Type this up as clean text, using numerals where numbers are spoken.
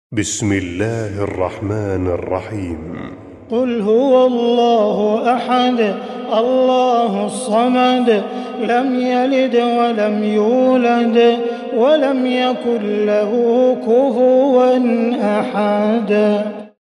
بسم الله الرحمن الرحيم. قل هو الله أحد الله الصمد لم يلد ولم يولد ولم يكن له كفوا أحد.